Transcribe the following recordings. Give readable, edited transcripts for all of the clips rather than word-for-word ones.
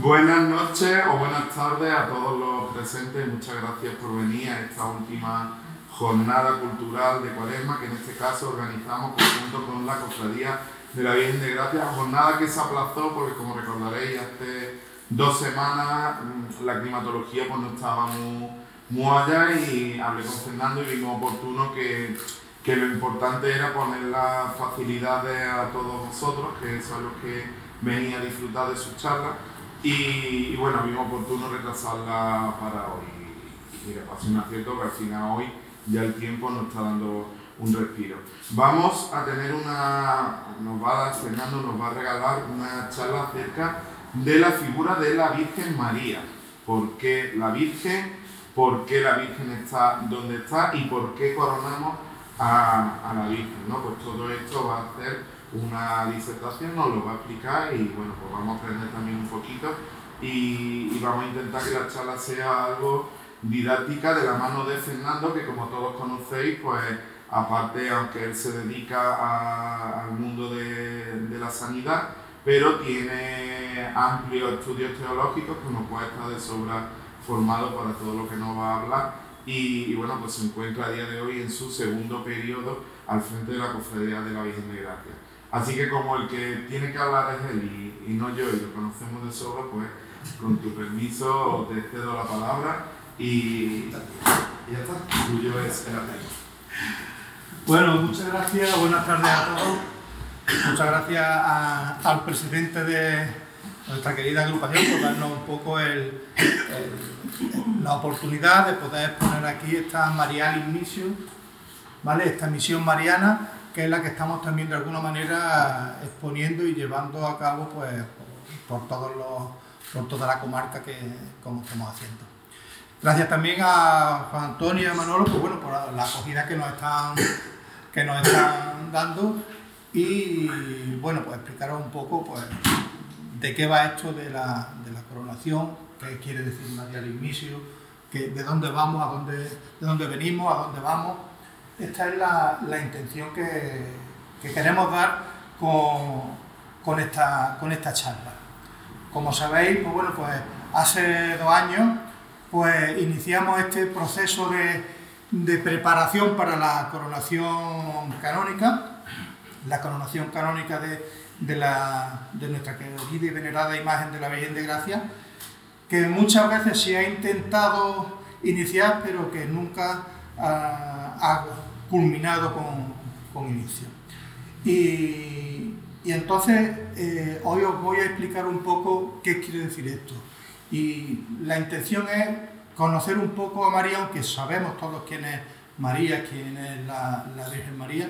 Buenas noches o buenas tardes a todos los presentes. Muchas gracias por venir a esta última jornada cultural de Cuaresma, que en este caso organizamos junto con la Cofradía de la Virgen de Gracia. Jornada que se aplazó porque, como recordaréis, hace 2 semanas la climatología pues no estaba muy allá, y hablé con Fernando y vimos oportuno que lo importante era poner las facilidades a todos vosotros, que eso es lo que venía a disfrutar de sus charlas. Y bueno, vimos oportuno retrasarla para hoy. Y mira, pasa un acierto que al final hoy ya el tiempo nos está dando un respiro. Vamos a tener Fernando nos va a regalar una charla acerca de la figura de la Virgen María. ¿Por qué la Virgen? ¿Por qué la Virgen está donde está? ¿Y por qué coronamos a la Virgen? ¿No? Pues todo esto va a hacer una disertación, nos lo va a explicar, y bueno, pues vamos a aprender también un poquito y vamos a intentar que la charla sea algo didáctica de la mano de Fernando, que como todos conocéis, pues aparte, aunque él se dedica al mundo de la sanidad, pero tiene amplios estudios teológicos que nos puede estar de sobra formado para todo lo que nos va a hablar, y bueno, pues se encuentra a día de hoy en su segundo periodo al frente de la Cofradía de la Virgen de Gracia. Así que como el que tiene que hablar es él y no yo, y lo conocemos de sobra, pues con tu permiso te cedo la palabra y ya está, tuyo es el atento. Bueno, muchas gracias, buenas tardes a todos. Muchas gracias al presidente de nuestra querida agrupación por darnos un poco la oportunidad de poder exponer aquí esta Marialis Mission, ¿vale? Esta misión mariana, que es la que estamos también de alguna manera exponiendo y llevando a cabo pues, por toda la comarca como estamos haciendo. Gracias también a Juan Antonio y a Manolo pues, bueno, por la acogida que nos están dando, y bueno, pues explicaros un poco pues, de qué va esto de la coronación, qué quiere decir Marialis Mission, de dónde vamos, de dónde venimos, a dónde vamos. Esta es la intención que queremos dar con esta charla. Como sabéis, pues bueno, pues hace 2 años pues iniciamos este proceso de preparación para la coronación canónica, de nuestra querida y venerada imagen de la Virgen de Gracia, que muchas veces se ha intentado iniciar, pero que nunca ha culminado con inicio. Y entonces hoy os voy a explicar un poco qué quiere decir esto. Y la intención es conocer un poco a María, aunque sabemos todos quién es María, quién es la Virgen María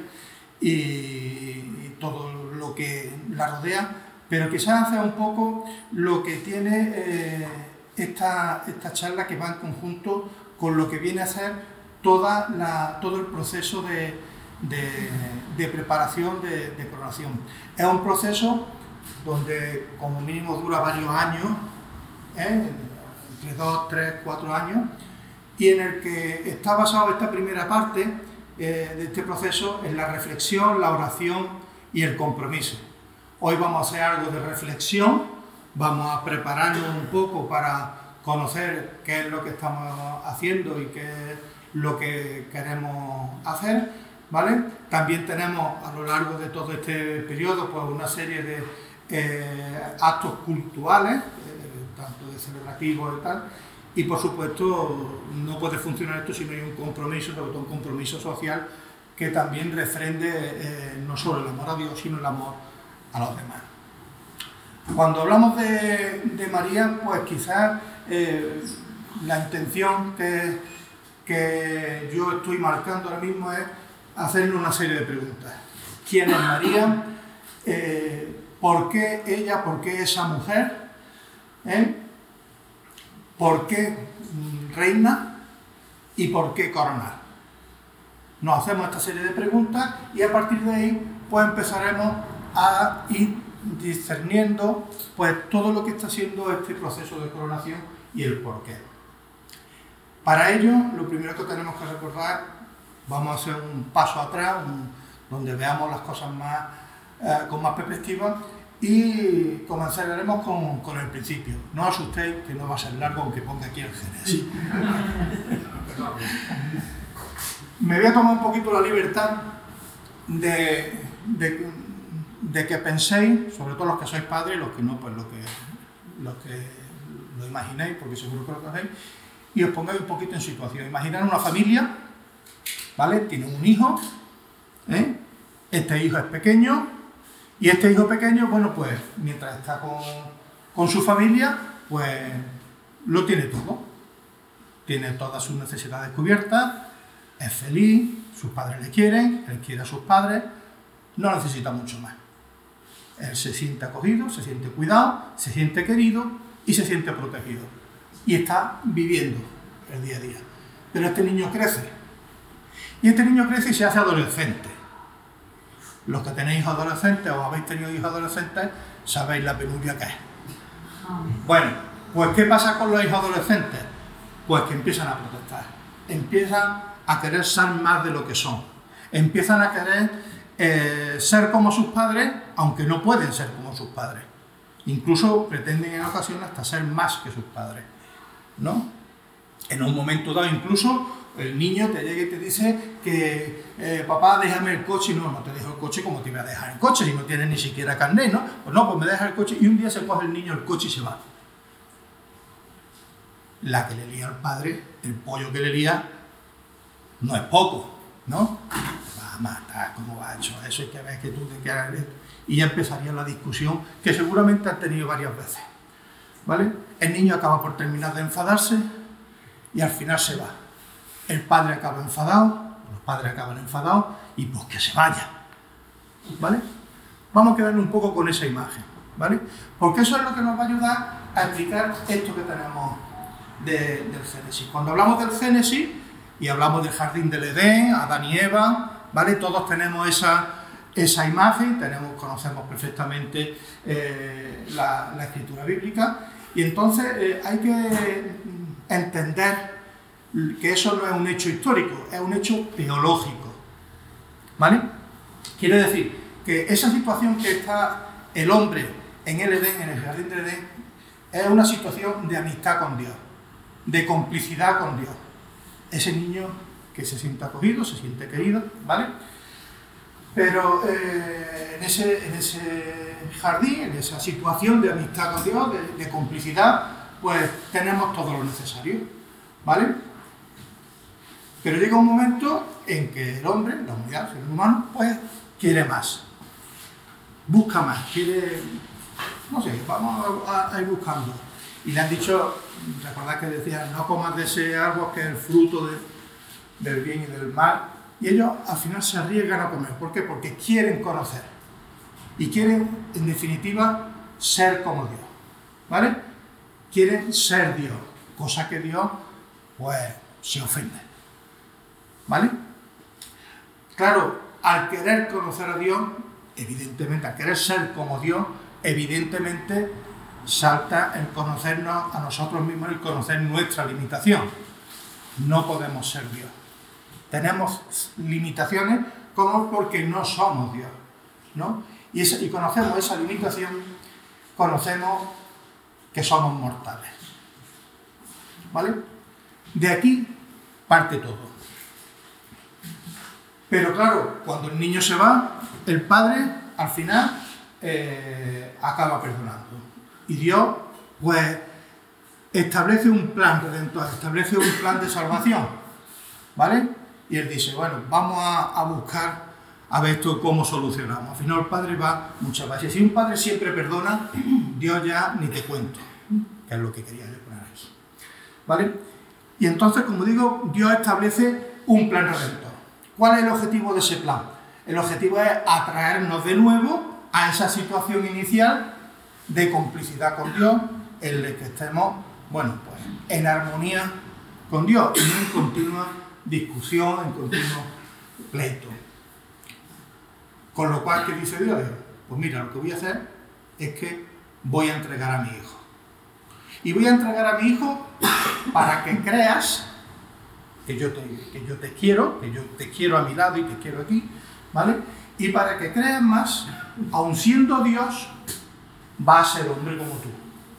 y todo lo que la rodea, pero quizás hacer un poco lo que tiene esta charla, que va en conjunto con lo que viene a ser todo el proceso de preparación de coronación. Es un proceso donde como mínimo dura varios años, entre 2, 3, 4 años, y en el que está basado esta primera parte de este proceso en la reflexión, la oración y el compromiso. Hoy vamos a hacer algo de reflexión, vamos a prepararnos un poco para conocer qué es lo que estamos haciendo y qué es lo que queremos hacer, ¿vale? También tenemos a lo largo de todo este periodo pues una serie de actos culturales, tanto de celebrativos y tal, y por supuesto no puede funcionar esto si no hay un compromiso, sobre todo un compromiso social que también refrende no solo el amor a Dios, sino el amor a los demás. Cuando hablamos de María, pues quizás la intención que yo estoy marcando ahora mismo es hacerle una serie de preguntas. ¿Quién es María? ¿Por qué ella? ¿Por qué esa mujer? ¿Por qué reina? ¿Y por qué coronar? Nos hacemos esta serie de preguntas y a partir de ahí pues empezaremos a ir discerniendo pues todo lo que está haciendo este proceso de coronación y el por qué. Para ello, lo primero que tenemos que recordar, vamos a hacer un paso atrás, donde veamos las cosas con más perspectiva, y comenzaremos con el principio. No os asustéis, que no va a ser largo, aunque ponga aquí el Génesis. Me voy a tomar un poquito la libertad de que penséis, sobre todo los que sois padres, los que no, pues lo que lo imaginéis, porque seguro que lo hacéis, y os pongáis un poquito en situación. Imaginad una familia, ¿vale? Tiene un hijo, ¿eh? Este hijo es pequeño, y este hijo pequeño, bueno, pues mientras está con su familia, pues lo tiene todo. Tiene todas sus necesidades cubiertas, es feliz, sus padres le quieren, él quiere a sus padres, no necesita mucho más. Él se siente acogido, se siente cuidado, se siente querido y se siente protegido. Y está viviendo el día a día. Pero este niño crece. Y este niño crece y se hace adolescente. Los que tenéis hijos adolescentes o habéis tenido hijos adolescentes, sabéis la penuria que es. Bueno, pues ¿qué pasa con los hijos adolescentes? Pues que empiezan a protestar. Empiezan a querer ser más de lo que son. Empiezan a querer ser como sus padres, aunque no pueden ser como sus padres. Incluso pretenden en ocasiones hasta ser más que sus padres, ¿no? En un momento dado, incluso, el niño te llega y te dice que papá, déjame el coche. No te dejo el coche, como te iba a dejar el coche si no tienes ni siquiera carnet, ¿no? Pues no, pues me deja el coche, y un día se coge el niño el coche y se va. La que le lía al padre, el pollo que le lía, no es poco, ¿no? Va a matar, ¿cómo va hecho eso? Hay que ver que tú te quedas. Y ya empezaría la discusión que seguramente han tenido varias veces, ¿vale? El niño acaba por terminar de enfadarse y al final se va. El padre acaba enfadado, los padres acaban enfadados y pues que se vaya, ¿vale? Vamos a quedarnos un poco con esa imagen, ¿vale? Porque eso es lo que nos va a ayudar a explicar esto que tenemos del Génesis. Cuando hablamos del Génesis y hablamos del jardín del Edén, Adán y Eva, ¿vale? Todos tenemos esa imagen, conocemos perfectamente la escritura bíblica, y entonces hay que entender que eso no es un hecho histórico, es un hecho teológico, ¿vale? Quiere decir que esa situación que está el hombre en el Edén, en el jardín del Edén, es una situación de amistad con Dios, de complicidad con Dios. Ese niño que se siente acogido, se siente querido, ¿vale? Pero en ese jardín, en esa situación de amistad con Dios, de complicidad, pues tenemos todo lo necesario, ¿vale? Pero llega un momento en que el hombre, la humanidad, el ser humano, pues quiere más, busca más, quiere, no sé, vamos a ir buscando. Y le han dicho, recordad que decían, no comas de ese árbol que es el fruto del bien y del mal. Y ellos al final se arriesgan a comer. ¿Por qué? Porque quieren conocer. Y quieren, en definitiva, ser como Dios. ¿Vale? Quieren ser Dios. Cosa que Dios, pues, se ofende. ¿Vale? Claro, al querer conocer a Dios, evidentemente, al querer ser como Dios, evidentemente salta el conocernos a nosotros mismos, el conocer nuestra limitación. No podemos ser Dios. Tenemos limitaciones como porque no somos Dios, ¿no? Y conocemos esa limitación, conocemos que somos mortales, ¿vale? De aquí parte todo. Pero claro, cuando el niño se va, el padre al final acaba perdonando. Y Dios, pues, establece un plan redentor, establece un plan de salvación, ¿vale? Y él dice, bueno, vamos a buscar a ver esto cómo solucionamos. Al final el padre va muchas veces. Si un padre siempre perdona, Dios ya ni te cuento, que es lo que quería yo poner aquí, ¿vale? Y entonces, como digo, Dios establece un plan redentor. ¿Cuál es el objetivo de ese plan? El objetivo es atraernos de nuevo a esa situación inicial de complicidad con Dios, en la que estemos, bueno, pues en armonía con Dios y no en continua discusión, en continuo pleito. Con lo cual, ¿qué dice Dios? Pues mira, lo que voy a hacer es que voy a entregar a mi hijo. Y voy a entregar a mi hijo para que creas que yo te quiero, que yo te quiero a mi lado y te quiero aquí, ¿vale? Y para que creas más, aun siendo Dios, va a ser hombre como tú.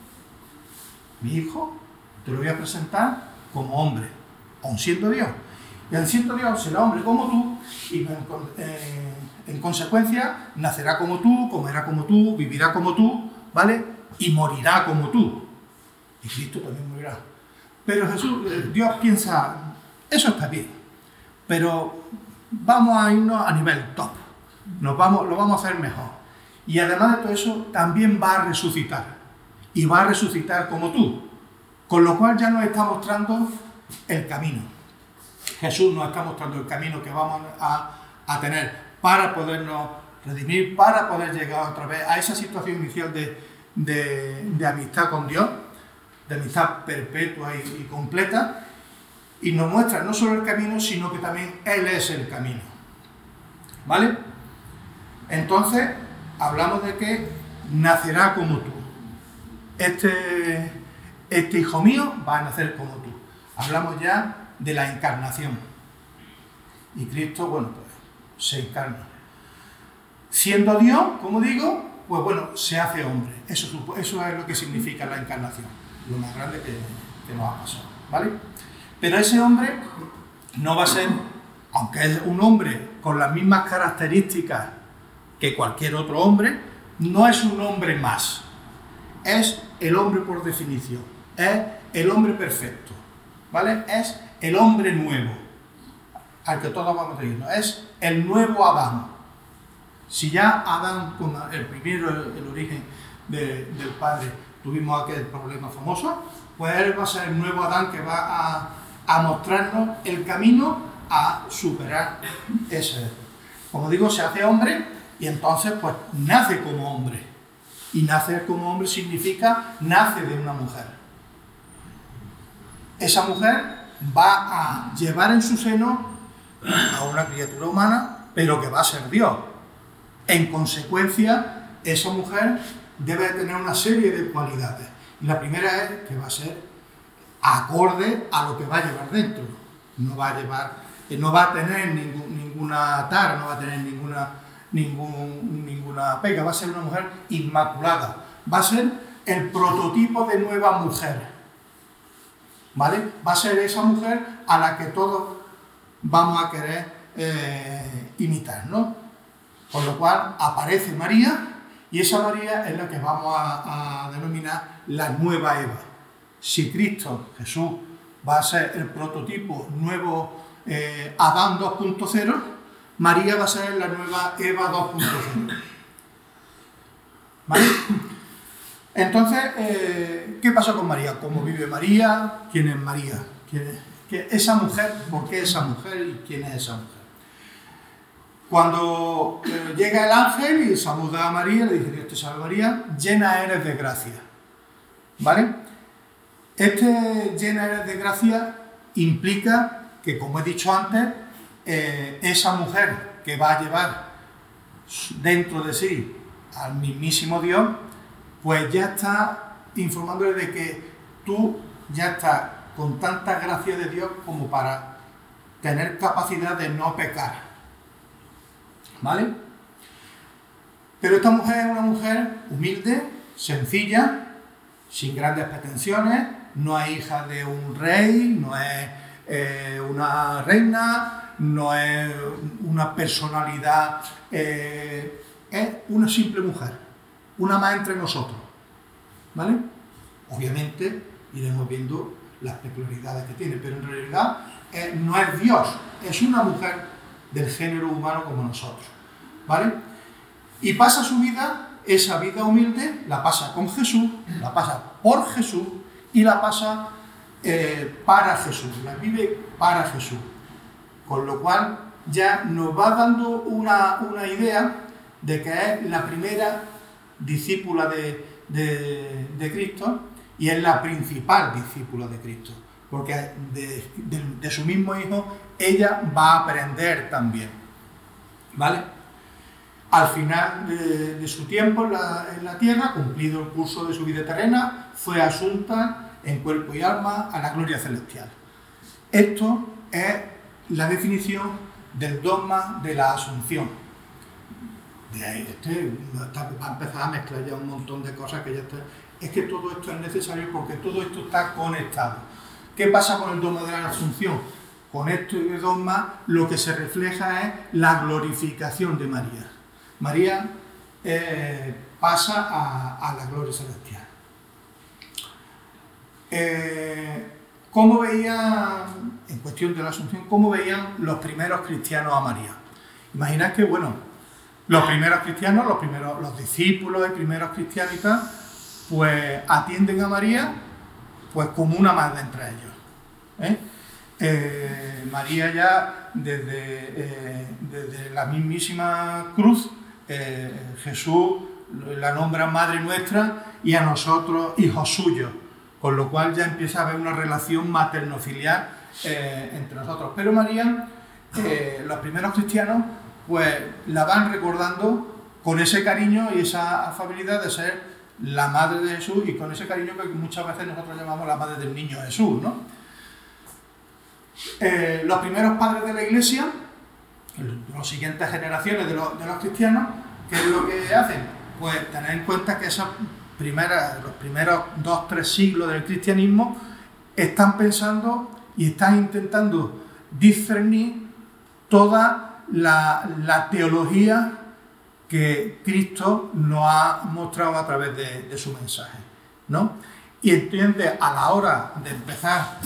Mi hijo te lo voy a presentar como hombre, aun siendo Dios. Y aun siendo Dios será hombre como tú y en consecuencia nacerá como tú, comerá como tú, vivirá como tú, ¿vale? Y morirá como tú. Y Cristo también morirá. Pero Dios piensa, eso está bien, pero vamos a irnos a nivel top. Lo vamos a hacer mejor. Y además de todo eso, también va a resucitar. Y va a resucitar como tú. Con lo cual ya nos está mostrando el camino. Jesús nos está mostrando el camino que vamos a tener para podernos redimir, para poder llegar otra vez a esa situación inicial de amistad con Dios, de amistad perpetua y completa. Y nos muestra no solo el camino, sino que también Él es el camino. ¿Vale? Entonces, hablamos de que nacerá como tú. Este hijo mío va a nacer como tú. Hablamos ya de la encarnación. Y Cristo, bueno, pues se encarna. Siendo Dios, como digo, pues bueno, se hace hombre. Eso es lo que significa la encarnación. Lo más grande que nos ha pasado. ¿Vale? Pero ese hombre no va a ser, aunque es un hombre con las mismas características que cualquier otro hombre, no es un hombre más. Es el hombre por definición. Es el hombre perfecto. ¿Vale? Es el hombre nuevo al que todos vamos a irnos. Es el nuevo Adán. Si ya Adán, con el primero, el origen del Padre, tuvimos aquel problema famoso, pues él va a ser el nuevo Adán que va a mostrarnos el camino a superar ese. Como digo, se hace hombre y entonces pues nace como hombre. Y nacer como hombre significa nace de una mujer. Esa mujer va a llevar en su seno a una criatura humana, pero que va a ser Dios. En consecuencia, esa mujer debe tener una serie de cualidades. Y la primera es que va a ser acorde a lo que va a llevar dentro. No va a tener ninguna tara, no va a tener ninguna pega. Va a ser una mujer inmaculada. Va a ser el prototipo de nueva mujer. ¿Vale? Va a ser esa mujer a la que todos vamos a querer imitar, ¿no? Con lo cual aparece María y esa María es la que vamos a denominar la nueva Eva. Si Cristo, Jesús, va a ser el prototipo nuevo Adán 2.0, María va a ser la nueva Eva 2.0. ¿Vale? Entonces, ¿qué pasó con María? ¿Cómo vive María? ¿Quién es María? Esa mujer, ¿por qué esa mujer y quién es esa mujer? Cuando llega el ángel y saluda a María, le dice: Dios te salve María, llena eres de gracia. ¿Vale? Llena eres de gracia implica que, como he dicho antes, esa mujer que va a llevar dentro de sí al mismísimo Dios, pues ya está informándole de que tú ya estás con tanta gracia de Dios como para tener capacidad de no pecar. ¿Vale? Pero esta mujer es una mujer humilde, sencilla, sin grandes pretensiones, no es hija de un rey, no es una reina, no es una personalidad, es una simple mujer, una más entre nosotros. ¿Vale? Obviamente iremos viendo las peculiaridades que tiene, pero en realidad no es Dios, es una mujer del género humano como nosotros, ¿vale? Y pasa su vida, esa vida humilde, la pasa con Jesús, la pasa por Jesús y la pasa para Jesús, la vive para Jesús. Con lo cual ya nos va dando una idea de que es la primera discípula de Cristo y es la principal discípula de Cristo, porque de su mismo hijo ella va a aprender también, ¿vale? Al final de su tiempo en la tierra, cumplido el curso de su vida terrena, fue asunta en cuerpo y alma a la gloria celestial. Esto es la definición del dogma de la Asunción. De ahí, va a empezar a mezclar ya un montón de cosas que ya está. Es que todo esto es necesario porque todo esto está conectado. ¿Qué pasa con el dogma de la Asunción? Con este dogma lo que se refleja es la glorificación de María. María pasa a la gloria celestial. ¿Cómo veían, en cuestión de la Asunción, cómo veían los primeros cristianos a María? Imaginad que, bueno, los primeros cristianos, los discípulos y primeros cristianos y tal, pues atienden a María pues como una madre entre ellos. María ya desde la mismísima cruz, Jesús la nombra Madre Nuestra y a nosotros hijos suyos, con lo cual ya empieza a haber una relación materno-filial entre nosotros. Pero María, los primeros cristianos, pues la van recordando con ese cariño y esa afabilidad de ser la madre de Jesús, y con ese cariño que muchas veces nosotros llamamos la madre del niño Jesús, ¿no? Los primeros padres de la Iglesia, las siguientes generaciones de los cristianos, ¿qué es lo que hacen? Pues tener en cuenta que los primeros 2-3 siglos del cristianismo están pensando y están intentando discernir toda la teología que Cristo nos ha mostrado a través de su mensaje, ¿no? Y entonces, a la hora de empezar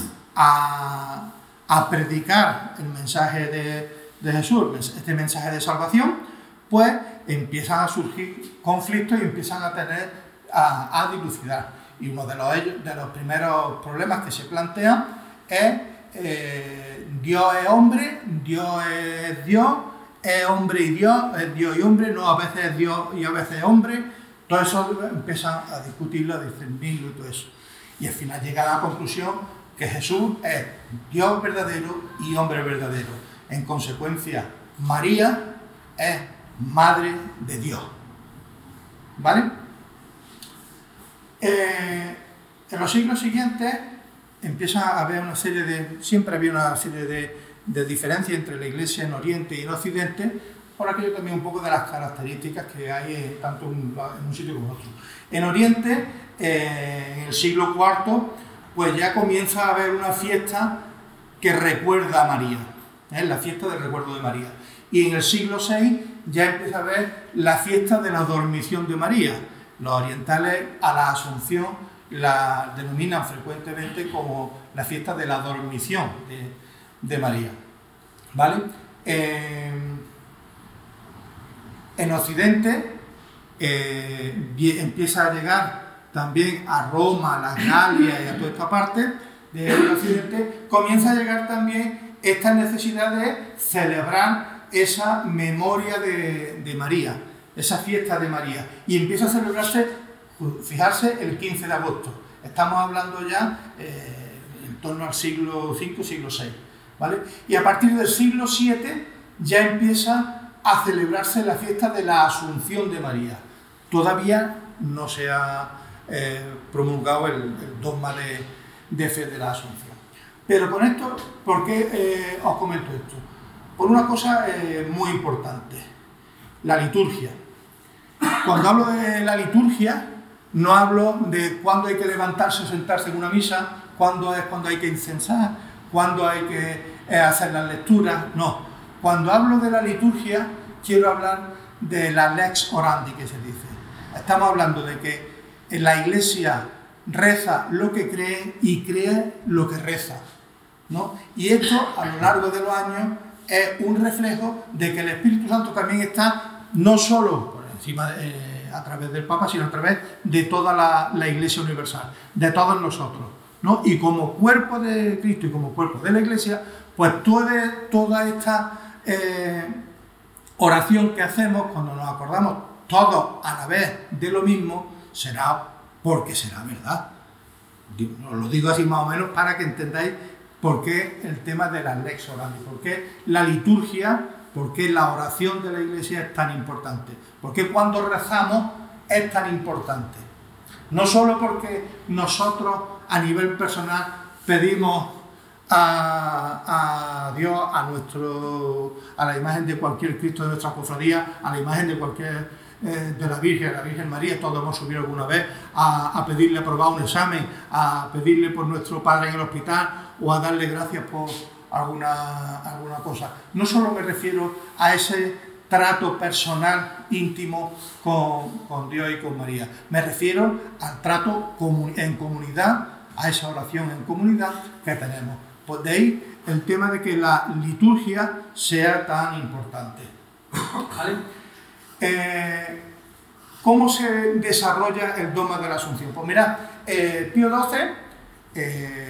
a predicar el mensaje de Jesús, este mensaje de salvación, pues empiezan a surgir conflictos y empiezan a dilucidar. Y uno de los primeros problemas que se plantean es Dios es hombre, Dios es Dios, es hombre y Dios, es Dios y hombre, no a veces es Dios y a veces es hombre. Todo eso empiezan a discutirlo, a discernirlo y todo eso. Y al final llega a la conclusión que Jesús es Dios verdadero y hombre verdadero. En consecuencia, María es Madre de Dios. ¿Vale? En los siglos siguientes empieza a haber siempre había una serie de diferencias entre la Iglesia en Oriente y en Occidente, por aquello también un poco de las características que hay tanto en un sitio como en otro. En Oriente, en el siglo IV, pues ya comienza a haber una fiesta que recuerda a María, la fiesta del recuerdo de María. Y en el siglo VI ya empieza a haber la fiesta de la dormición de María. Los orientales a la Asunción la denominan frecuentemente como la fiesta de la dormición de María. ¿Vale? En Occidente empieza a llegar también a Roma, a las Galias y a toda esta parte del Occidente, comienza a llegar también esta necesidad de celebrar esa memoria de María, esa fiesta de María, y empieza a celebrarse, fijarse, el 15 de agosto. Estamos hablando ya en torno al siglo V, siglo VI, ¿vale? Y a partir del siglo VII ya empieza a celebrarse la fiesta de la Asunción de María. Todavía no se ha promulgado el dogma de fe de la Asunción. Pero con esto, ¿por qué os comento esto? Por una cosa muy importante, la liturgia. Cuando hablo de la liturgia, no hablo de cuándo hay que levantarse o sentarse en una misa, cuándo hay que incensar, cuándo hay que hacer las lecturas, no. Cuando hablo de la liturgia, quiero hablar de la lex orandi, que se dice. Estamos hablando de que la Iglesia reza lo que cree y cree lo que reza, ¿no? Y esto, a lo largo de los años, es un reflejo de que el Espíritu Santo también está no solo por encima a través del Papa, sino a través de toda la Iglesia universal, de todos nosotros, ¿no? Y como cuerpo de Cristo y como cuerpo de la Iglesia, pues toda esta oración que hacemos cuando nos acordamos todos a la vez de lo mismo, será porque será verdad. Os lo digo así más o menos para que entendáis por qué el tema de las lex orandi, por qué la liturgia, por qué la oración de la Iglesia es tan importante, por qué cuando rezamos es tan importante. No solo porque nosotros a nivel personal pedimos a Dios, a la imagen de cualquier Cristo de nuestra cofradía, a la imagen de cualquier de la Virgen María, todos hemos subido alguna vez, a pedirle aprobar un examen, a pedirle por nuestro padre en el hospital o a darle gracias por alguna cosa. No solo me refiero a ese trato personal, íntimo con Dios y con María, me refiero al trato en comunidad, a esa oración en comunidad que tenemos. Pues de ahí el tema de que la liturgia sea tan importante. ¿Vale? ¿Cómo se desarrolla el dogma de la Asunción? Pues mirad, Pío XII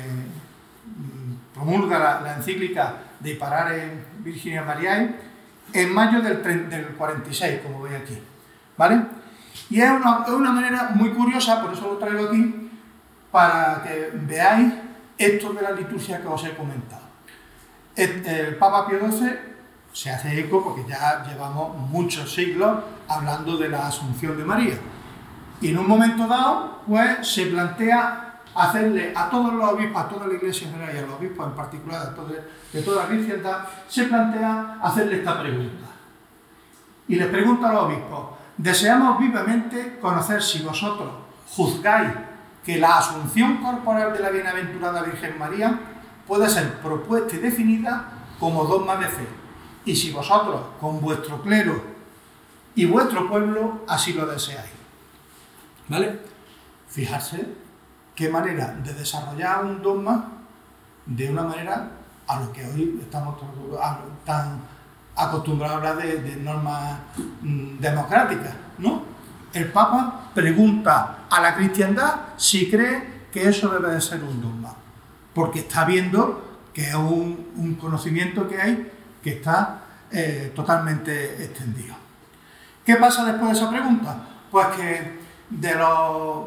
promulga la encíclica de Parare Virginia Mariae en mayo del 46, como veis aquí, ¿vale? Y es una manera muy curiosa, por eso lo traigo aquí, para que veáis esto de la liturgia que os he comentado. El Papa Pío XII se hace eco porque ya llevamos muchos siglos hablando de la Asunción de María. Y en un momento dado, pues se plantea hacerle a todos los obispos, a toda la Iglesia en general y a los obispos en particular de toda la cristiandad, se plantea hacerle esta pregunta. Y les pregunta a los obispos: deseamos vivamente conocer si vosotros juzgáis que la asunción corporal de la bienaventurada Virgen María puede ser propuesta y definida como dogma de fe, y si vosotros, con vuestro clero y vuestro pueblo, así lo deseáis. ¿Vale? Fijarse qué manera de desarrollar un dogma de una manera a lo que hoy estamos tan acostumbrados a hablar de normas democráticas, ¿no? El Papa pregunta a la cristiandad si cree que eso debe de ser un dogma, porque está viendo que es un conocimiento que hay que está totalmente extendido. ¿Qué pasa después de esa pregunta? Pues que de los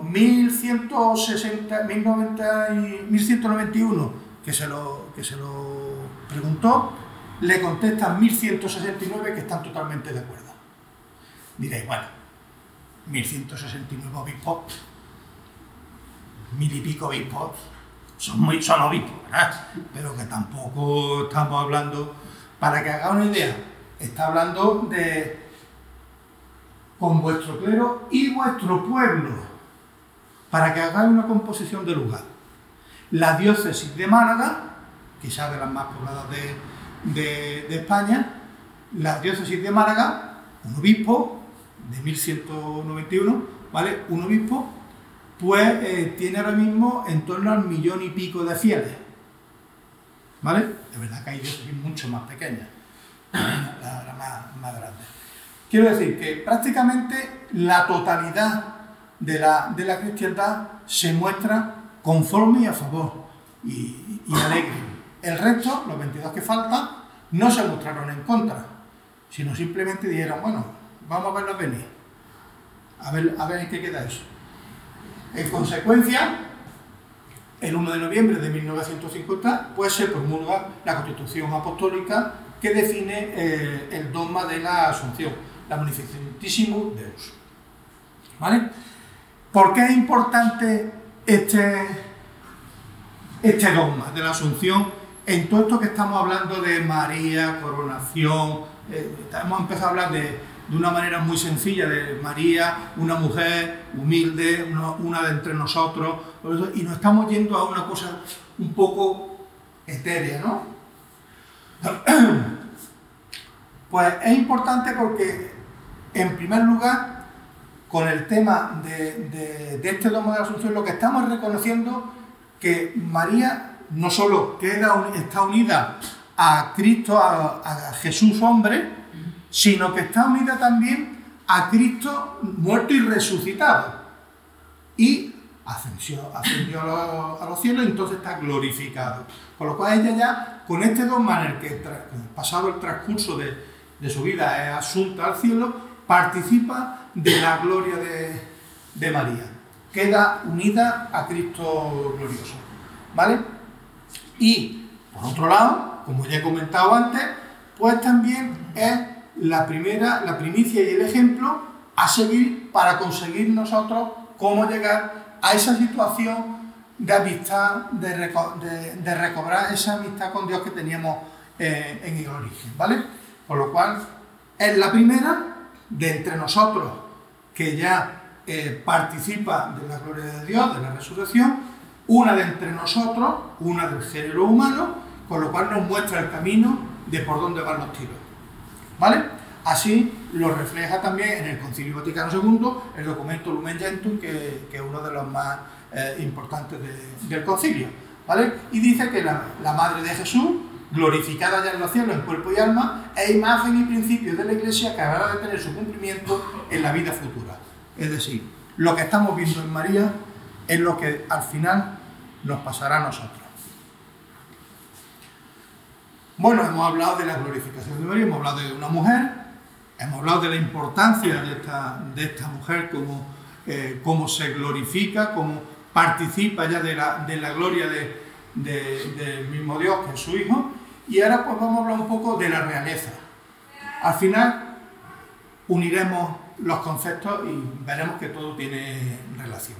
1191 que se lo preguntó, le contestan 1169 que están totalmente de acuerdo. Diréis, bueno, 1169 obispos, 1000 y pico obispos, son obispos, ¿verdad? Pero que tampoco estamos hablando, para que haga una idea, está hablando de con vuestro clero y vuestro pueblo, para que hagáis una composición de lugar. La diócesis de Málaga, quizás de las más pobladas de España, la diócesis de Málaga, un obispo de 1191, ¿vale? Un obispo, pues tiene ahora mismo en torno al 1,5 millones de fieles, ¿vale? De verdad que hay diócesis mucho más pequeñas, la más grande. Quiero decir que prácticamente la totalidad de la cristiandad se muestra conforme y a favor y alegre. El resto, los 22 que faltan, no se mostraron en contra, sino simplemente dijeron, bueno, vamos a verlo venir, a ver en qué queda eso. En consecuencia, el 1 de noviembre de 1950, pues se promulga la Constitución Apostólica que define el dogma de la Asunción, la Munificentissimus Deus. ¿Vale? ¿Por qué es importante este dogma de la Asunción en todo esto que estamos hablando de María, coronación? Hemos empezado a hablar de una manera muy sencilla de María, una mujer humilde, una de entre nosotros, y nos estamos yendo a una cosa un poco etérea, ¿no? Pues es importante porque, en primer lugar, con el tema de este dogma de la Asunción, lo que estamos reconociendo que María no solo está unida a Cristo, a Jesús hombre, sino que está unida también a Cristo muerto y resucitado. Y ascendió a los cielos y entonces está glorificado. Con lo cual ella ya, con este dogma en el que pasado el transcurso de su vida es asunta al cielo, participa de la gloria de María. Queda unida a Cristo glorioso. ¿Vale? Y, por otro lado, como ya he comentado antes, pues también es la primicia y el ejemplo a seguir para conseguir nosotros cómo llegar a esa situación de amistad, de recobrar esa amistad con Dios que teníamos en el origen, ¿vale? Por lo cual, es la primera de entre nosotros que ya participa de la gloria de Dios, de la resurrección, una de entre nosotros, una del género humano, con lo cual nos muestra el camino de por dónde van los tiros, ¿vale? Así lo refleja también en el Concilio Vaticano II, el documento Lumen Gentium, que es uno de los más importantes del concilio, ¿vale? Y dice que la Madre de Jesús, glorificada ya en los cielos en cuerpo y alma, es imagen y principio de la Iglesia que habrá de tener su cumplimiento en la vida futura. Es decir, lo que estamos viendo en María es lo que al final nos pasará a nosotros. Bueno, hemos hablado de la glorificación de María, hemos hablado de una mujer, hemos hablado de la importancia de esta mujer, cómo se glorifica, cómo participa ya de la gloria del mismo Dios, que es su Hijo. Y ahora pues vamos a hablar un poco de la realeza. Al final uniremos los conceptos y veremos que todo tiene relación.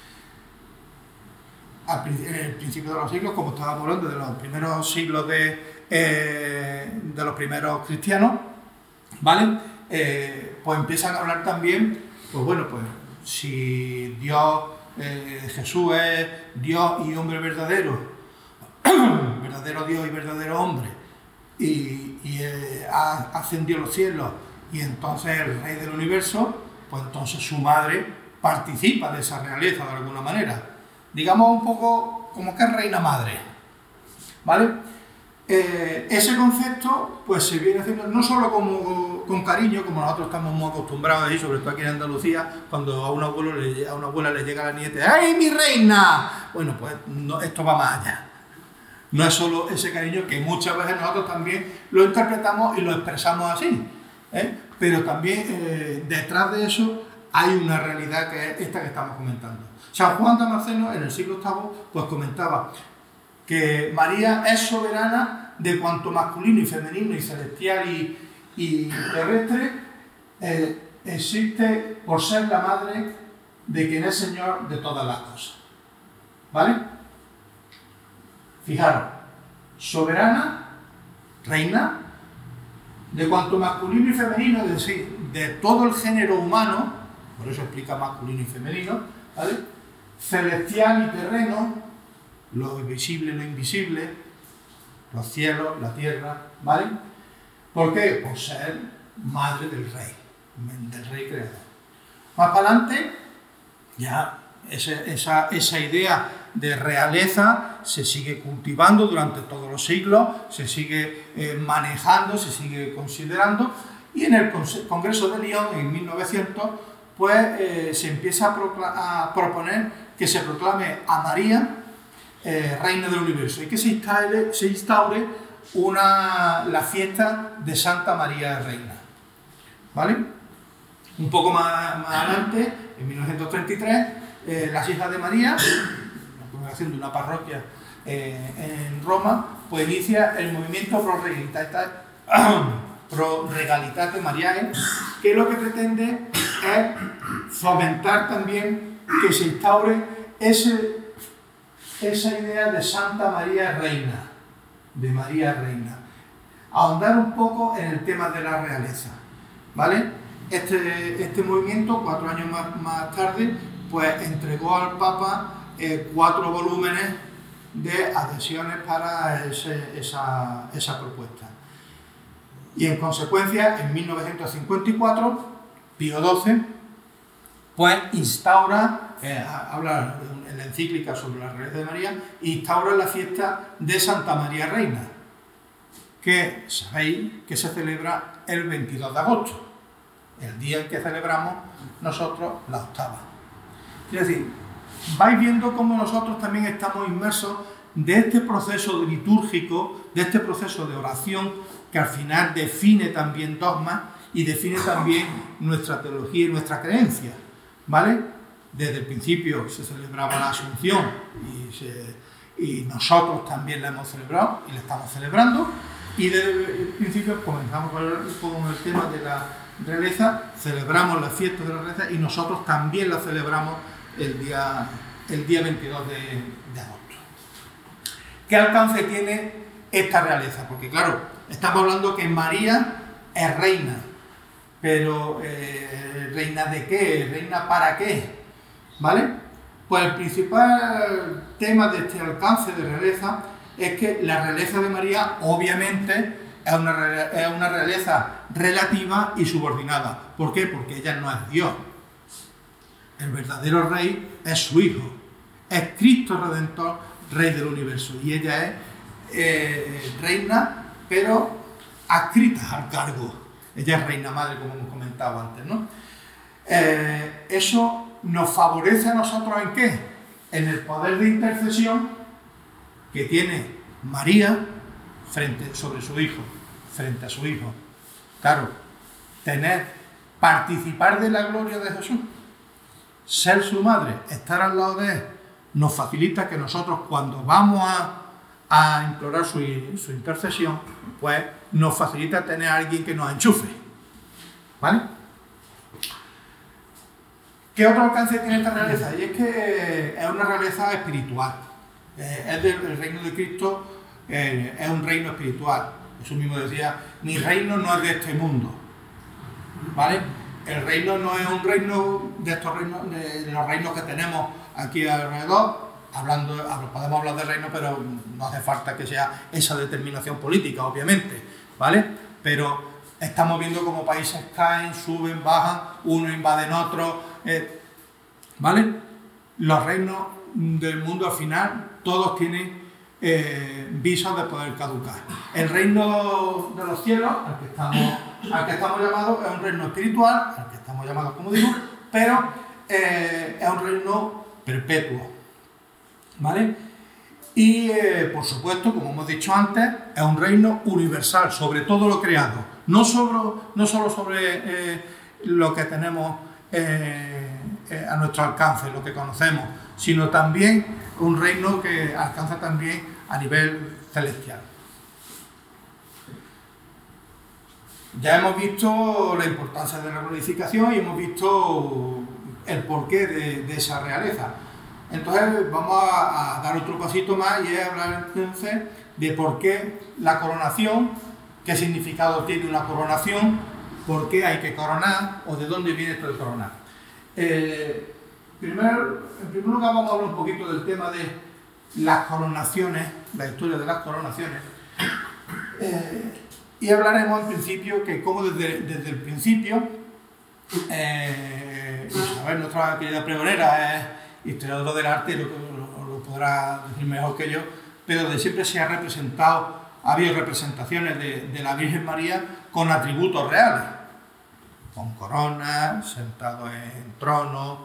En el principio de los siglos, como estábamos hablando de los primeros siglos de los primeros cristianos, ¿vale? Pues empiezan a hablar también, pues bueno, pues si Dios, Jesús es Dios y hombre verdadero, verdadero Dios y verdadero hombre, y ascendió a los cielos, y entonces el Rey del Universo, pues entonces su madre participa de esa realeza de alguna manera. Digamos un poco como que es reina madre, ¿vale? Ese concepto pues se viene haciendo no solo con cariño, como nosotros estamos muy acostumbrados ahí, sobre todo aquí en Andalucía, cuando a una abuela le llega la nieta, ¡ay, mi reina! Bueno, pues no, esto va más allá. No es solo ese cariño que muchas veces nosotros también lo interpretamos y lo expresamos así, pero también detrás de eso hay una realidad que es esta que estamos comentando. San Juan Damasceno en el siglo VIII pues comentaba que María es soberana de cuanto masculino y femenino y celestial y terrestre existe por ser la madre de quien es Señor de todas las cosas. ¿Vale? Fijaros, soberana, reina, de cuanto masculino y femenino, es decir, de todo el género humano, por eso explica masculino y femenino, ¿vale? Celestial y terreno, lo visible y lo invisible, los cielos, la tierra, ¿vale? ¿Por qué? Por ser madre del rey creador. Más para adelante, ya esa idea de realeza se sigue cultivando durante todos los siglos, se sigue manejando, se sigue considerando, y en el Congreso de Lyon en 1900 pues se empieza a proponer que se proclame a María reina del universo y que se instaure la fiesta de Santa María Reina, ¿vale? Un poco más adelante, en 1933, las hijas de María, la congregación de una parroquia en Roma, pues inicia el movimiento Pro Regalitate Mariae, que lo que pretende es fomentar también que se instaure esa idea de Santa María Reina, de María Reina. Ahondar un poco en el tema de la realeza, ¿vale? Este movimiento, 4 años más tarde, pues entregó al Papa 4 volúmenes de adhesiones para esa propuesta. Y en consecuencia, en 1954, Pío XII pues instaura, habla en la encíclica sobre la realeza de María, instaura la fiesta de Santa María Reina, que sabéis que se celebra el 22 de agosto, el día en que celebramos nosotros la octava. Es decir, vais viendo cómo nosotros también estamos inmersos de este proceso litúrgico, de este proceso de oración, que al final define también dogmas y define también nuestra teología y nuestra creencia, ¿vale? Desde el principio se celebraba la Asunción y nosotros también la hemos celebrado y la estamos celebrando, y desde el principio comenzamos con el tema de la realeza, celebramos la fiesta de la realeza y nosotros también la celebramos el día el día 22 de agosto. ¿Qué alcance tiene esta realeza? Porque claro, estamos hablando que María es reina, pero ¿reina de qué? ¿Reina para qué? ¿Vale? Pues el principal tema de este alcance de realeza es que la realeza de María obviamente es una realeza relativa y subordinada. ¿Por qué? Porque ella no es Dios. El verdadero rey es su Hijo. Es Cristo Redentor, Rey del universo. Y ella es reina, pero adscrita al cargo. Ella es reina madre, como hemos comentado antes, ¿no? Eso nos favorece a nosotros ¿en qué? En el poder de intercesión que tiene María sobre su Hijo, frente a su Hijo. Claro, participar de la gloria de Jesús, ser su madre, estar al lado de Él, nos facilita que nosotros cuando vamos a implorar su intercesión, pues nos facilita tener a alguien que nos enchufe. ¿Vale? ¿Qué otro alcance tiene esta realeza? Y es que es una realeza espiritual. El reino de Cristo es un reino espiritual. Jesús mismo decía, mi reino no es de este mundo. ¿Vale? El reino no es un reino de estos reinos, de los reinos que tenemos aquí alrededor. Podemos hablar de reino, pero no hace falta que sea esa determinación política, obviamente. ¿Vale? Pero estamos viendo cómo países caen, suben, bajan, uno invaden otro. ¿Vale? Los reinos del mundo al final, todos tienen visos de poder caducar. El reino de los cielos, al que estamos llamados, es un reino espiritual, al que estamos llamados, como digo, pero es un reino perpetuo. ¿Vale? Y por supuesto, como hemos dicho antes, es un reino universal, sobre todo lo creado, no solo sobre lo que tenemos a nuestro alcance, lo que conocemos, sino también un reino que alcanza también a nivel celestial. Ya hemos visto la importancia de la glorificación y hemos visto el porqué de esa realeza. Entonces vamos a dar otro pasito más y es hablar entonces de por qué la coronación, qué significado tiene una coronación, por qué hay que coronar o de dónde viene esto de coronar. En primer lugar vamos a hablar un poquito del tema de las coronaciones, la historia de las coronaciones, y hablaremos en principio que como desde el principio, Isabel, nuestra querida pregonera, es historiadora del arte, lo podrá decir mejor que yo, pero desde siempre se ha representado, ha habido representaciones de la Virgen María con atributos reales, con corona, sentado en trono,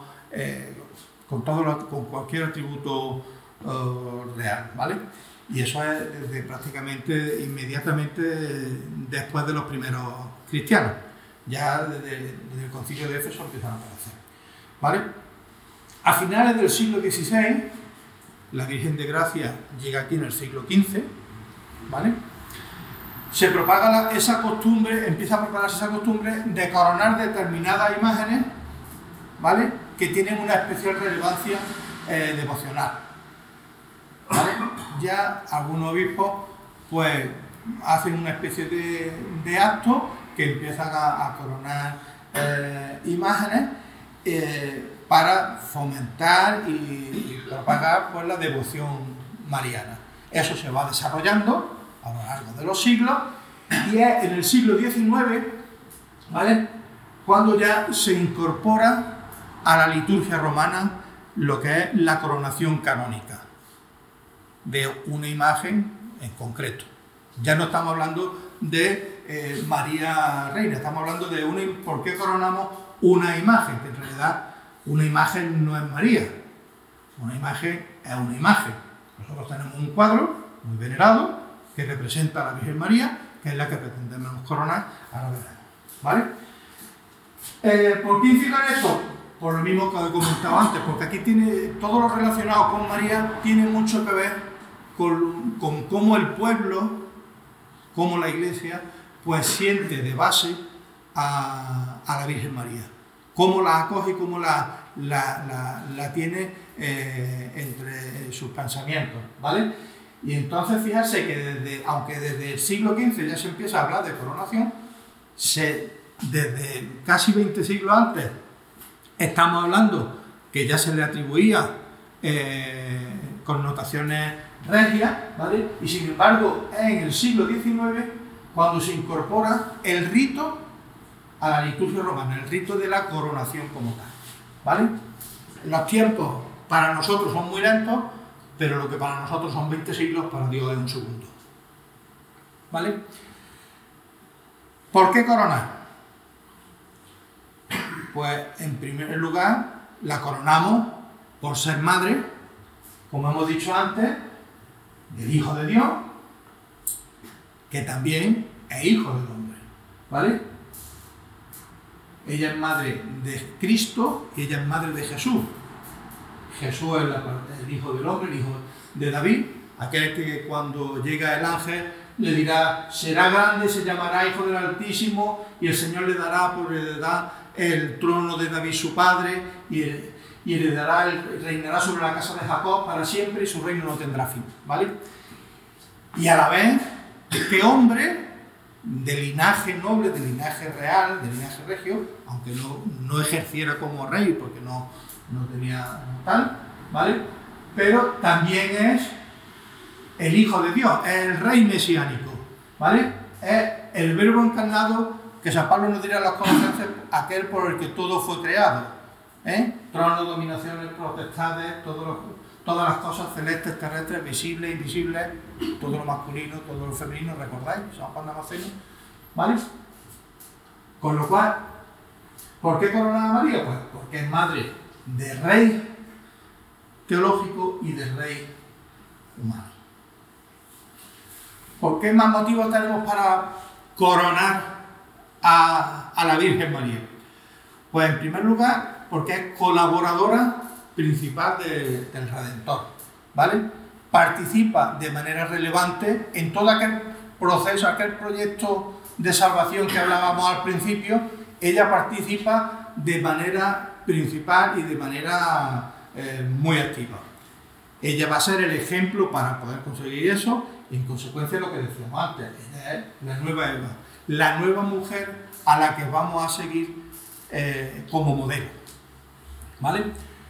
con cualquier atributo real, ¿vale? Y eso es prácticamente inmediatamente después de los primeros cristianos. Ya desde el concilio de Éfeso empiezan a aparecer, ¿vale? A finales del siglo XVI, la Virgen de Gracia llega aquí en el siglo XV, ¿vale? Se propaga esa costumbre, empieza a propagarse esa costumbre de coronar determinadas imágenes, ¿vale? Que tienen una especial relevancia devocional, ¿vale? Ya algunos obispos pues hacen una especie de acto que empiezan a coronar imágenes para fomentar y propagar pues, la devoción mariana. Eso se va desarrollando a lo largo de los siglos y es en el siglo XIX, ¿vale?, cuando ya se incorpora a la liturgia romana lo que es la coronación canónica de una imagen en concreto. Ya no estamos hablando de María Reina, estamos hablando de ¿por qué coronamos una imagen? Que en realidad una imagen no es María, una imagen es una imagen. Nosotros tenemos un cuadro muy venerado que representa a la Virgen María, que es la que pretendemos coronar a la verdad, ¿vale? ¿Por qué incito en esto? Por lo mismo que he comentado antes, porque aquí tiene todo lo relacionado con María tiene mucho que ver con cómo el pueblo, cómo la Iglesia, pues siente de base a la Virgen María. Cómo la acoge y cómo la tiene entre sus pensamientos, ¿vale? Y entonces fíjate que aunque desde el siglo XV ya se empieza a hablar de coronación, desde casi 20 siglos antes estamos hablando que ya se le atribuía connotaciones regias, ¿vale? Y sin embargo es en el siglo XIX cuando se incorpora el rito a la liturgia romana, el rito de la coronación como tal, ¿vale? Los tiempos para nosotros son muy lentos, pero lo que para nosotros son 20 siglos, para Dios es un segundo, ¿vale? ¿Por qué coronar? Pues en primer lugar la coronamos por ser madre, como hemos dicho antes, del Hijo de Dios, que también es hijo del hombre, ¿vale? Ella es madre de Cristo y ella es madre de Jesús. Jesús es el Hijo del hombre, el Hijo de David, aquel que cuando llega el ángel le dirá, será grande, se llamará Hijo del Altísimo y el Señor le dará por heredad el trono de David su padre y reinará sobre la casa de Jacob para siempre y su reino no tendrá fin, ¿vale? Y a la vez, este hombre de linaje noble, de linaje real, de linaje regio, aunque no ejerciera como rey porque no tenía tal, ¿vale? Pero también es el Hijo de Dios, es el Rey mesiánico, ¿vale? Es el Verbo encarnado que San Pablo nos dirá a los Colosenses, aquel por el que todo fue creado, tronos, dominaciones, potestades, todas las cosas celestes, terrestres, visibles, invisibles, todo lo masculino, todo lo femenino, ¿recordáis? San Juan Damasceno, ¿vale? Con lo cual, ¿por qué coronar a María? Pues porque es madre de rey teológico y de rey humano. ¿Por qué más motivos tenemos para coronar a la Virgen María? Pues en primer lugar, porque es colaboradora principal del Redentor, ¿vale? Participa de manera relevante en todo aquel proceso, aquel proyecto de salvación que hablábamos al principio. Ella participa de manera principal y de manera muy activa. Ella va a ser el ejemplo para poder conseguir eso y en consecuencia lo que decíamos antes, ella es la nueva Eva, la nueva mujer a la que vamos a seguir como modelo, ¿vale?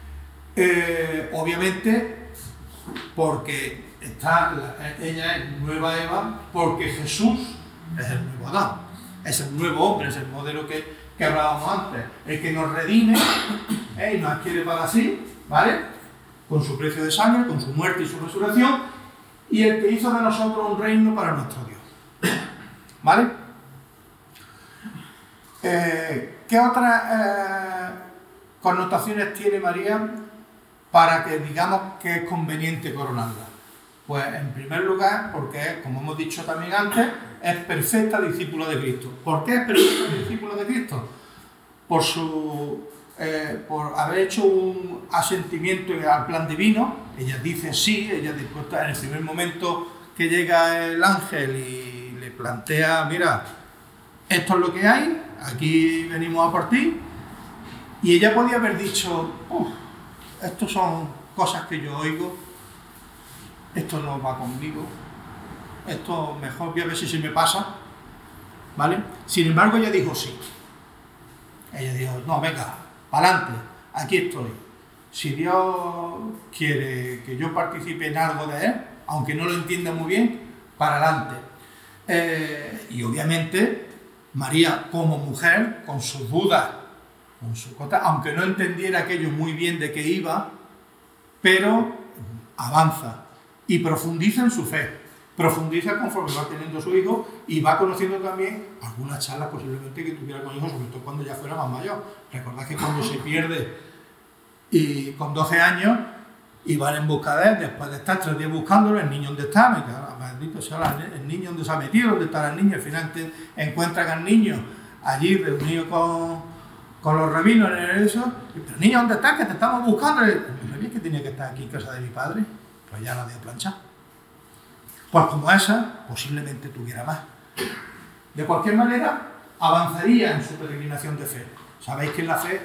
Obviamente porque ella es nueva Eva porque Jesús es el nuevo Adán, es el nuevo hombre, es el modelo que hablábamos antes, el que nos redime y nos adquiere para sí, ¿vale? Con su precio de sangre, con su muerte y su resurrección, y el que hizo de nosotros un reino para nuestro Dios, ¿vale? ¿Qué otras connotaciones tiene María para que digamos que es conveniente coronarla? Pues en primer lugar, porque como hemos dicho también antes, es perfecta discípula de Cristo. ¿Por qué es perfecta discípula de Cristo? Por haber hecho un asentimiento al plan divino. Ella dice sí, ella dispuesta en el primer momento que llega el ángel y le plantea, mira, esto es lo que hay, aquí venimos a por ti, y ella podía haber dicho, estos son cosas que yo oigo, esto no va conmigo, esto mejor voy a ver si se me pasa, ¿vale? Sin embargo, ella dijo sí. Ella dijo, no, venga, para adelante, aquí estoy. Si Dios quiere que yo participe en algo de Él, aunque no lo entienda muy bien, para adelante. Y obviamente, María como mujer, con sus dudas, con su cosa, aunque no entendiera aquello muy bien de qué iba, pero avanza y profundiza en su fe, profundiza conforme va teniendo su hijo y va conociendo también algunas charlas posiblemente que tuviera con hijos, sobre todo cuando ya fuera más mayor. Recordad que cuando se pierde y con 12 años y van en busca de él, después de estar 3 días buscándolo, el niño dónde está, me cago, maldito sea el niño dónde se ha metido, dónde está el niño, al final encuentran al niño allí reunido con los rabinos en eso, pero niño, ¿dónde estás? Que te estamos buscando. ¿No sabías que tenía que estar aquí en casa de mi padre? Pues ya la dio plancha. Pues como esa, posiblemente tuviera más. De cualquier manera, avanzaría en su peregrinación de fe. Sabéis que en la fe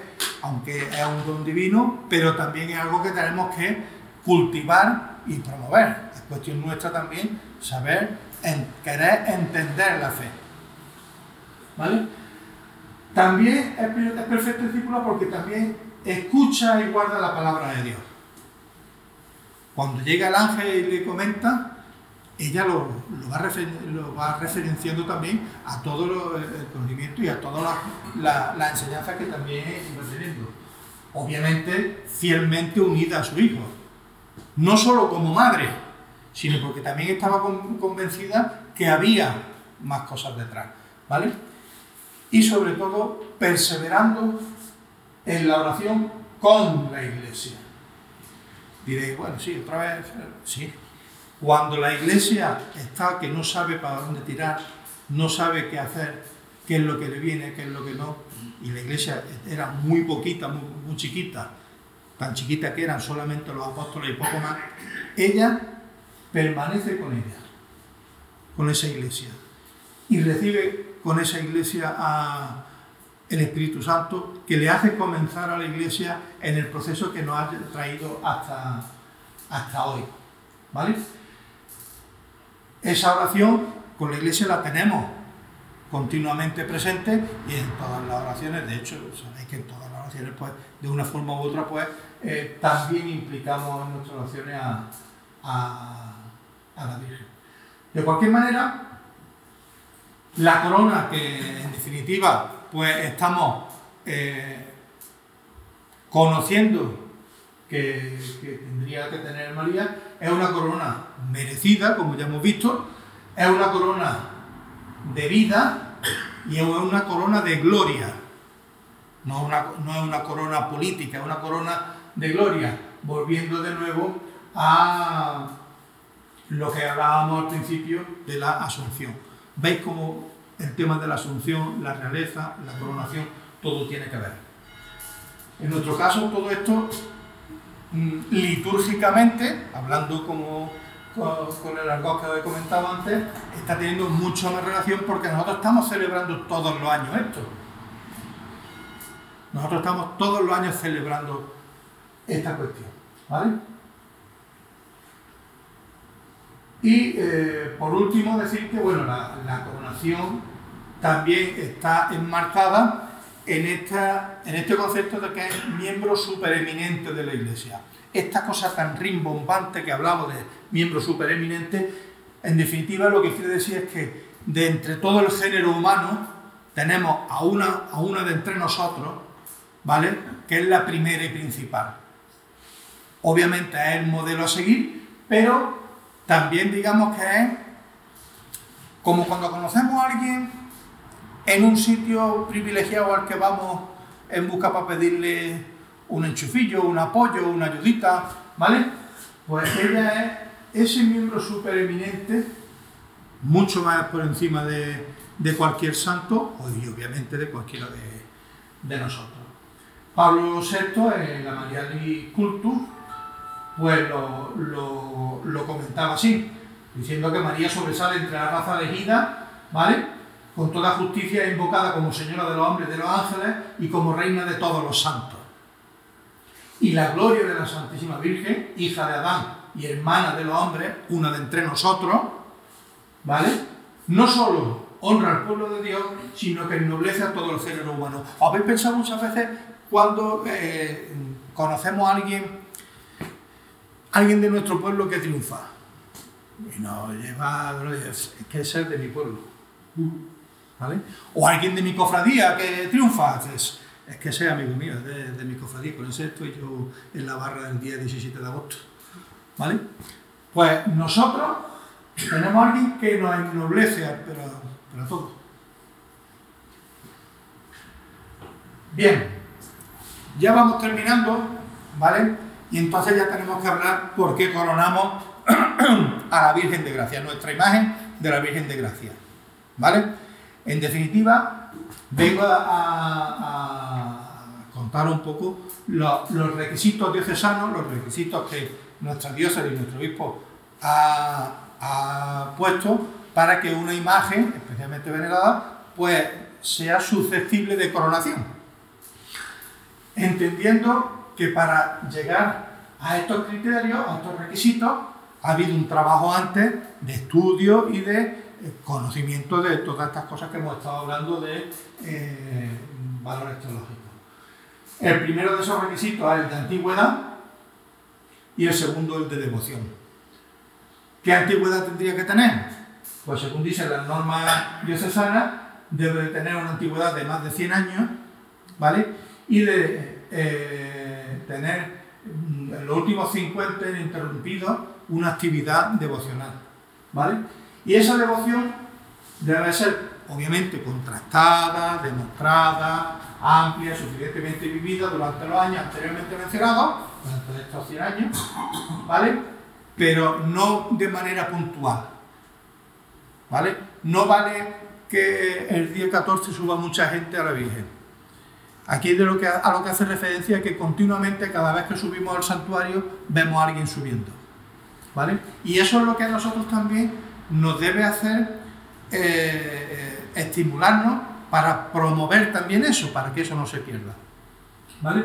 aunque es un don divino, pero también es algo que tenemos que cultivar y promover. Es cuestión nuestra también saber, querer entender la fe. ¿Vale? También es perfecto discípulo porque también escucha y guarda la palabra de Dios. Cuando llega el ángel y le comenta, ella lo va referenciando también a todo el conocimiento y a todas las enseñanzas que también iba teniendo. Obviamente, fielmente unida a su hijo. No solo como madre, sino porque también estaba convencida que había más cosas detrás, ¿vale? Y sobre todo, perseverando en la oración con la Iglesia. Diréis, bueno, sí, otra vez, sí. Cuando la Iglesia está que no sabe para dónde tirar, no sabe qué hacer, qué es lo que le viene, qué es lo que no, y la Iglesia era muy poquita, muy chiquita, tan chiquita que eran solamente los apóstoles y poco más, ella permanece con ella, con esa Iglesia, y recibe con esa Iglesia el Espíritu Santo, que le hace comenzar a la Iglesia en el proceso que nos ha traído hasta hoy, ¿vale? Esa oración con la Iglesia la tenemos continuamente presente y en todas las oraciones. De hecho, sabéis que en todas las oraciones, pues, de una forma u otra, pues, también implicamos en nuestras oraciones a la Virgen. De cualquier manera, la corona que en definitiva pues estamos conociendo que tendría que tener María, es una corona merecida, como ya hemos visto, es una corona de vida y es una corona de gloria. No es una corona política, es una corona de gloria, volviendo de nuevo a lo que hablábamos al principio de la Asunción. ¿Veis cómo el tema de la Asunción, la realeza, la coronación, todo tiene que ver? En nuestro caso, todo esto litúrgicamente, hablando con el argot que os he comentado antes, está teniendo mucho más relación porque nosotros estamos celebrando todos los años esto. Nosotros estamos todos los años celebrando esta cuestión, ¿vale? Y por último decir que bueno, la coronación también está enmarcada en este concepto de que es miembro supereminente de la Iglesia. Esta cosa tan rimbombante que hablamos de miembro supereminente, en definitiva lo que quiere decir es que de entre todo el género humano tenemos a una de entre nosotros, ¿vale?, que es la primera y principal. Obviamente es el modelo a seguir, pero también digamos que es como cuando conocemos a alguien en un sitio privilegiado al que vamos en busca para pedirle un enchufillo, un apoyo, una ayudita, ¿vale? Pues ella es ese miembro supereminente, mucho más por encima de cualquier santo y obviamente de cualquiera de nosotros. Pablo VI en la Marialis Cultus pues lo comentaba así, diciendo que María sobresale entre la raza elegida, ¿vale?, con toda justicia es invocada como Señora de los hombres y de los ángeles y como Reina de todos los santos. Y la gloria de la Santísima Virgen, hija de Adán y hermana de los hombres, una de entre nosotros, ¿vale?, no solo honra al pueblo de Dios, sino que ennoblece a todo el género humano. ¿Habéis pensado muchas veces cuando conocemos a alguien de nuestro pueblo que triunfa? Y nos lleva, es que ese es de mi pueblo, ¿vale? O alguien de mi cofradía que triunfa, es que ese es amigo mío, es de mi cofradía, con ese estoy yo en la barra del día 17 de agosto, ¿vale? Pues nosotros tenemos a alguien que nos ennoblece, pero a todos. Bien, ya vamos terminando, ¿vale? Y entonces ya tenemos que hablar por qué coronamos a la Virgen de Gracia, nuestra imagen de la Virgen de Gracia, ¿vale? En definitiva, vengo a contar un poco los requisitos diocesanos, los requisitos que nuestra diócesis y nuestro obispo ha puesto para que una imagen, especialmente venerada, pues sea susceptible de coronación. entendiendo que para llegar a estos criterios, a estos requisitos, ha habido un trabajo antes de estudio y de conocimiento de todas estas cosas que hemos estado hablando de valores teológicos. El primero de esos requisitos es el de antigüedad y el segundo el de devoción. ¿Qué antigüedad tendría que tener? Pues según dicen las normas diocesanas, debe de tener una antigüedad de más de 100 años, ¿vale? Y de tener en los últimos 50 ininterrumpidos una actividad devocional, ¿vale? Y esa devoción debe ser, obviamente, contrastada, demostrada, amplia, suficientemente vivida durante los años anteriormente mencionados, durante estos 100 años, ¿vale? Pero no de manera puntual, ¿vale? No vale que el día 14 suba mucha gente a la Virgen. Aquí a lo que hace referencia es que continuamente, cada vez que subimos al santuario, vemos a alguien subiendo, ¿vale? Y eso es lo que a nosotros también nos debe hacer estimularnos para promover también eso, para que eso no se pierda, ¿vale?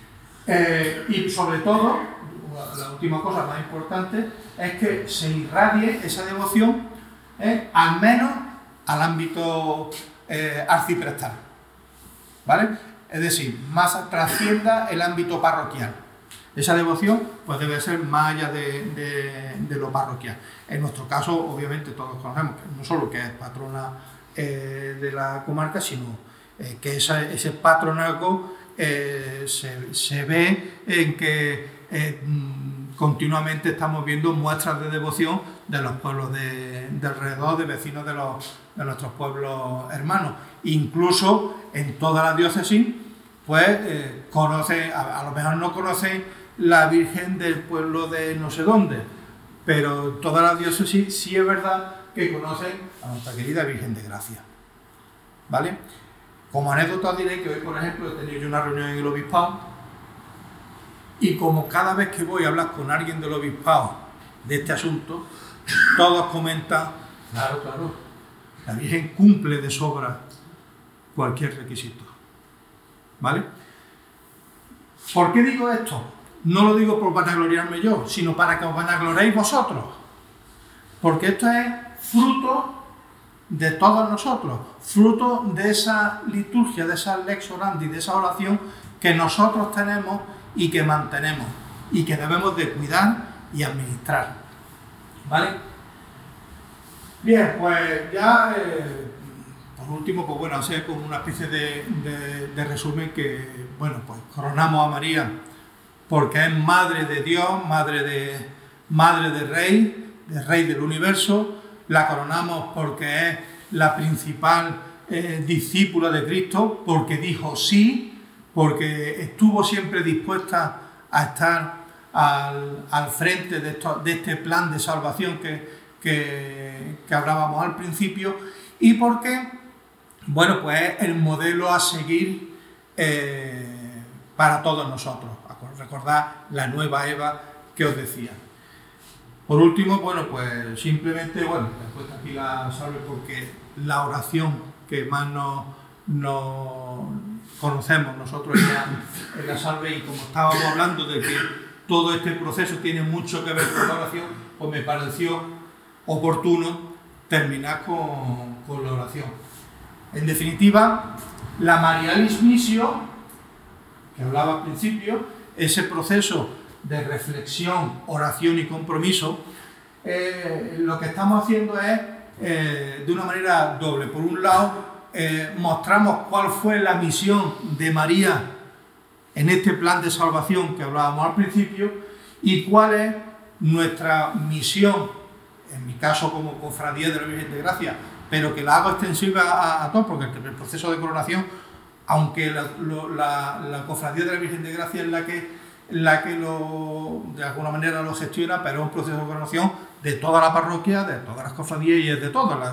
Y sobre todo, la última cosa más importante es que se irradie esa devoción al menos al ámbito arciprestal, ¿vale? Es decir, más trascienda el ámbito parroquial. Esa devoción pues debe ser más allá de lo parroquial. En nuestro caso, obviamente, todos conocemos que no solo que es patrona de la comarca, sino que ese patronazgo se ve en que continuamente estamos viendo muestras de devoción de los pueblos de alrededor, de vecinos de nuestros pueblos hermanos. Incluso en toda la diócesis, pues conocen, a lo mejor no conocen la Virgen del pueblo de no sé dónde, pero toda la diócesis sí es verdad que conocen a nuestra querida Virgen de Gracia, ¿vale? Como anécdota diré que hoy, por ejemplo, he tenido una reunión en el obispado y como cada vez que voy a hablar con alguien del obispado de este asunto, todos comentan, claro, la Virgen cumple de sobra cualquier requisito, ¿vale? ¿Por qué digo esto? No lo digo por vanagloriarme yo, sino para que os vanagloriéis vosotros, porque esto es fruto de todos nosotros, fruto de esa liturgia, de esa lex orandi, de esa oración que nosotros tenemos y que mantenemos y que debemos de cuidar y administrar, ¿vale? Bien, pues ya por último, pues bueno, hacer como una especie de resumen que, bueno, pues coronamos a María porque es Madre de Dios, Madre de Rey del universo. La coronamos porque es la principal discípula de Cristo, porque dijo sí, porque estuvo siempre dispuesta a estar al frente de este plan de salvación que hablábamos al principio, y porque, bueno, pues es el modelo a seguir para todos nosotros. Recordad la nueva Eva que os decía. Por último, bueno, pues simplemente, bueno, he puesto aquí la salve porque la oración que más nos conocemos nosotros en la salve, y como estábamos hablando de que todo este proceso tiene mucho que ver con la oración, pues me pareció oportuno terminar con la oración. En definitiva, la Marialis Missio, que hablaba al principio, ese proceso de reflexión, oración y compromiso, lo que estamos haciendo es de una manera doble. Por un lado, mostramos cuál fue la misión de María en este plan de salvación que hablábamos al principio y cuál es nuestra misión, en mi caso como cofradía de la Virgen de Gracia, pero que la hago extensiva a todos, porque el proceso de coronación, aunque la cofradía de la Virgen de Gracia es la que de alguna manera lo gestiona, pero es un proceso de coronación de toda la parroquia, de todas las cofradías y es de todas.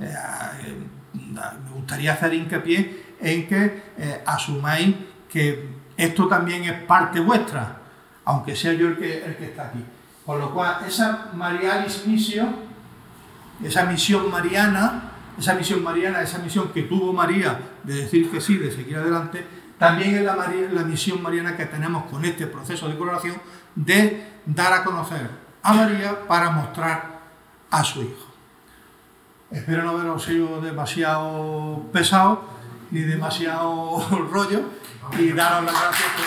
Me gustaría hacer hincapié en que asumáis que esto también es parte vuestra, aunque sea yo el que está aquí. Con lo cual, esa Marialis Missio, esa misión mariana, esa misión que tuvo María de decir que sí, de seguir adelante, también es la misión mariana que tenemos con este proceso de coronación, de dar a conocer a María para mostrar a su hijo. Espero no haberos sido demasiado pesado ni demasiado rollo, y daros las gracias por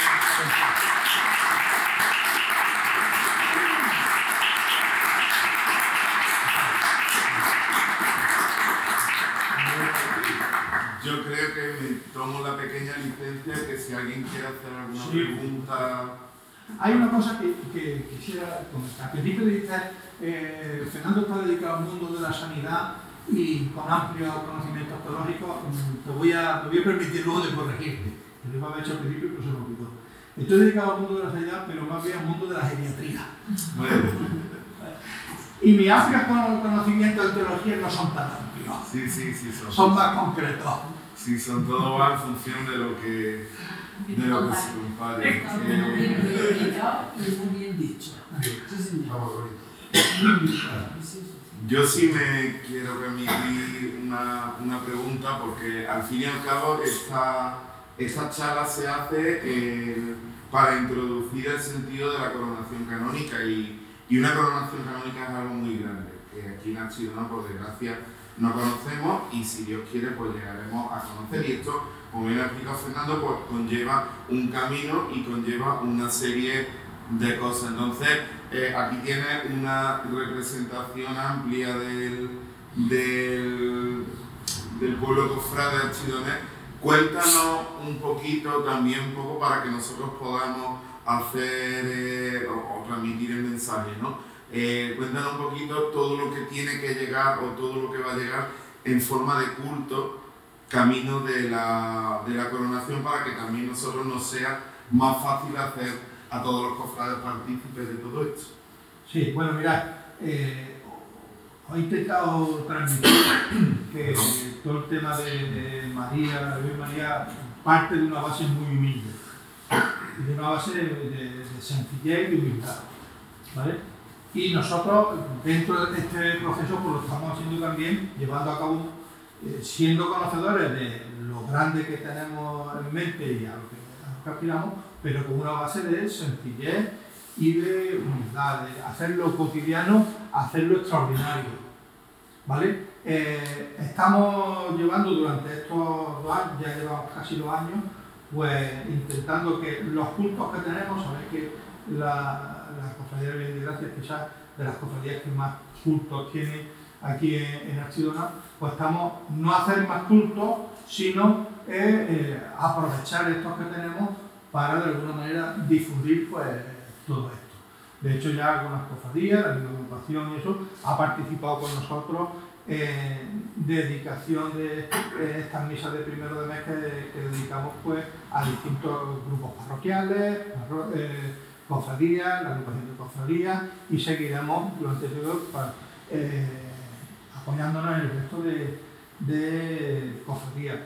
Yo creo que me tomo la pequeña licencia que si alguien quiere hacer alguna pregunta... Hay una cosa que quisiera comentar. Al principio dices, Fernando está dedicado al mundo de la sanidad y con amplio conocimiento teológico. Me voy a permitir luego de corregirte. Lo iba a haber hecho al principio, pero se lo olvidó. Estoy dedicado al mundo de la sanidad, pero más bien al mundo de la geriatría. Y mis amplios conocimientos de teología no son tan amplios. Sí, son más concretos. Sí, son todo va en función de lo que se compare. Muy bien explicado y muy bien dicho. Yo sí me quiero permitir una pregunta, porque al fin y al cabo esta charla se hace para introducir el sentido de la coronación canónica, y una coronación canónica es algo muy grande, que aquí en Archidona, por desgracia, no conocemos, y si Dios quiere pues llegaremos a conocer. Y esto, como bien ha explicado Fernando, pues conlleva un camino y conlleva una serie de cosas. Entonces, aquí tiene una representación amplia del pueblo cofrade archidonés. Cuéntanos un poquito, también un poco, para que nosotros podamos hacer o transmitir el mensaje, ¿no? Cuéntanos un poquito todo lo que tiene que llegar, o todo lo que va a llegar en forma de culto, camino de la coronación, para que también nosotros nos sea más fácil hacer a todos los cofrades partícipes de todo esto. Sí, bueno, mirad, he intentado transmitir que todo el tema de María, la Virgen María, parte de una base muy humilde, de una base de sencillez y humildad, ¿vale? Y nosotros, dentro de este proceso, pues lo estamos haciendo también, llevando a cabo, siendo conocedores de lo grande que tenemos en mente y a lo que aspiramos, pero con una base de sencillez y de humildad, de hacerlo cotidiano, hacerlo extraordinario, ¿vale? Estamos llevando durante estos 2 años, ya llevamos casi 2 años, pues intentando que los cultos que tenemos, sabéis que la Cofradía de Bien de Gracia, quizás de las cofradías que más cultos tiene aquí en Archidona, pues estamos no a hacer más cultos, sino aprovechar estos que tenemos para de alguna manera difundir pues todo esto. De hecho, ya algunas cofradías, la misma agrupación y eso, ha participado con nosotros en dedicación de estas misas de primero de mes que dedicamos pues a distintos grupos parroquiales, cofradías, la agrupación de cofradías, y seguiremos durante todo apoyándonos en el resto de cofradías.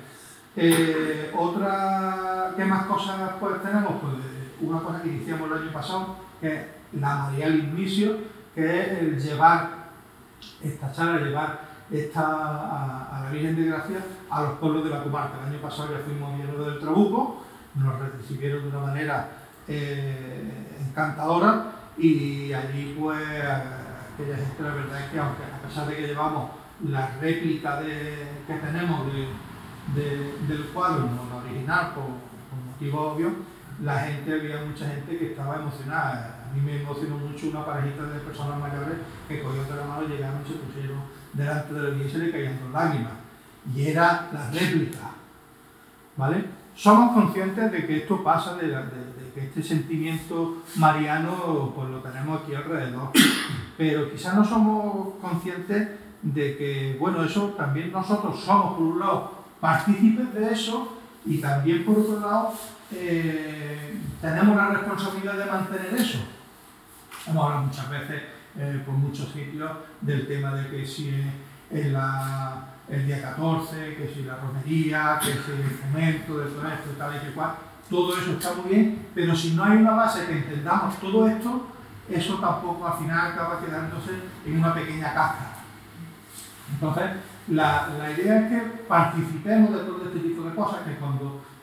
¿Qué más cosas pues tenemos? Pues una cosa que iniciamos el año pasado, que es la María Misio, que es el llevar esta charla, llevar a la Virgen de Gracia a los pueblos de la comarca. El año pasado ya fuimos a Villanueva del Trabuco, nos recibieron de una manera encantadora, y allí pues aquella gente, la verdad es que aunque a pesar de que llevamos la réplica que tenemos del cuadro, no la original por motivos obvios, había mucha gente que estaba emocionada. A mí me emocionó mucho una parejita de personas mayores que cogieron de la mano, llegaron y se pusieron delante de la iglesia y le caían dos lágrimas, y era la réplica, ¿vale? Somos conscientes de que esto pasa, de que este sentimiento mariano pues lo tenemos aquí alrededor, pero quizás no somos conscientes de que, bueno, eso también nosotros somos, por un lado, partícipes de eso, y también, por otro lado, tenemos la responsabilidad de mantener eso. Hemos hablado muchas veces por muchos sitios del tema de que si el día 14, que si la romería, que si el fomento de todo esto, tal y cual, todo eso está muy bien, pero si no hay una base que entendamos todo esto, eso tampoco al final acaba quedándose en una pequeña cáscara. Entonces, la idea es que participemos de todo este tipo de cosas, que cuando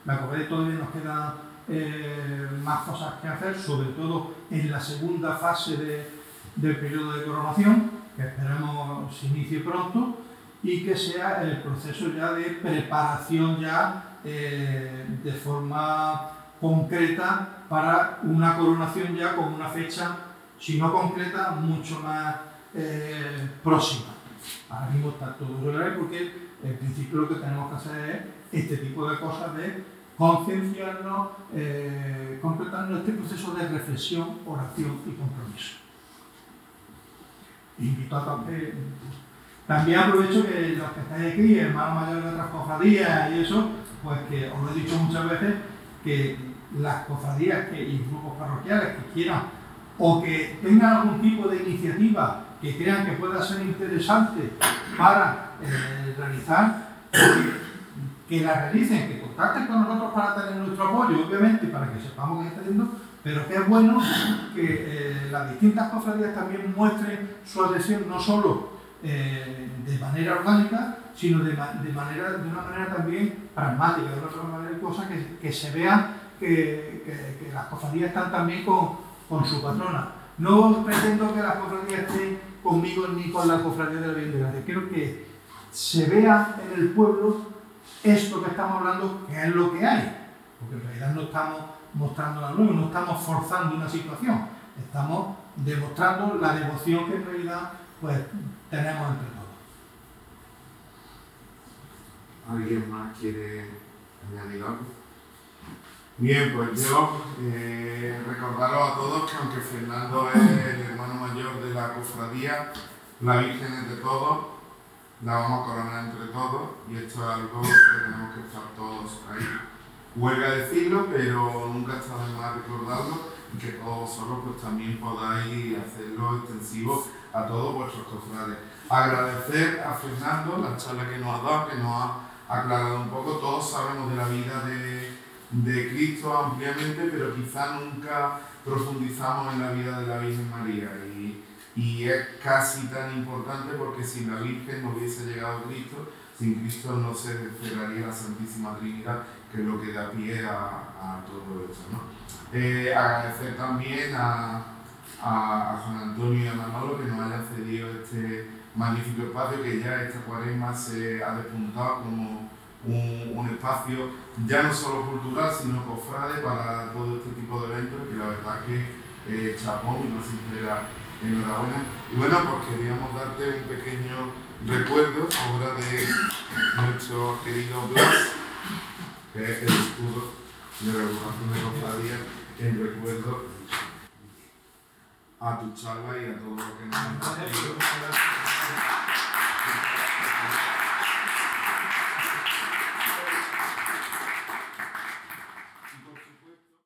La cofradía todavía nos quedan más cosas que hacer, sobre todo en la segunda fase del periodo de coronación, que esperamos se inicie pronto, y que sea el proceso ya de preparación ya de forma concreta para una coronación ya con una fecha, si no concreta, mucho más próxima. Ahora mismo está todo regular porque en principio lo que tenemos que hacer es este tipo de cosas de concienciarnos, completarnos este proceso de reflexión, oración y compromiso. Invito a todos que también aprovecho que los que estáis aquí, hermanos mayores de otras cofradías y eso, pues que os lo he dicho muchas veces, que las cofradías y grupos parroquiales que quieran o que tengan algún tipo de iniciativa que crean que pueda ser interesante para realizar, que la realicen, que contacten con nosotros para tener nuestro apoyo, obviamente, para que sepamos que está haciendo, pero que es bueno que las distintas cofradías también muestren su adhesión no solo de manera orgánica, sino de una manera también pragmática, de otra manera, cosas que se vean que las cofradías están también con su patrona. No pretendo que las cofradías estén conmigo ni con la cofradía de la Virgen de Gracia. Quiero que se vea en el pueblo esto que estamos hablando, que es lo que hay. Porque en realidad no estamos mostrando la luz, no estamos forzando una situación. Estamos demostrando la devoción que en realidad pues tenemos entre todos. ¿Alguien más quiere añadir algo? Bien, pues yo recordaros a todos que aunque Fernando es el hermano mayor de la cofradía, la Virgen es de todos, la vamos a coronar entre todos y esto es algo que tenemos que estar todos ahí. Huelga decirlo, pero nunca está de más recordarlo y que todos vosotros pues también podáis hacerlo extensivo a todos vuestros cofrades. Agradecer a Fernando la charla que nos ha dado, que nos ha aclarado un poco. Todos sabemos de la vida de Cristo ampliamente, pero quizá nunca profundizamos en la vida de la Virgen María y es casi tan importante porque sin la Virgen no hubiese llegado Cristo, sin Cristo no se esperaría la Santísima Trinidad, que es lo que da pie a todo esto, ¿no? Agradecer también a Juan Antonio y a Manolo que nos hayan cedido este magnífico espacio, que ya esta cuaresma se ha despuntado como un espacio ya no solo cultural sino cofrade para todo este tipo de eventos, que la verdad que chapón y una sincera enhorabuena. Y bueno, pues queríamos darte un pequeño recuerdo ahora de nuestro querido Blas, que es el escudo de la agrupación de cofradía, en recuerdo a tu charla y a todo lo que nos han dado.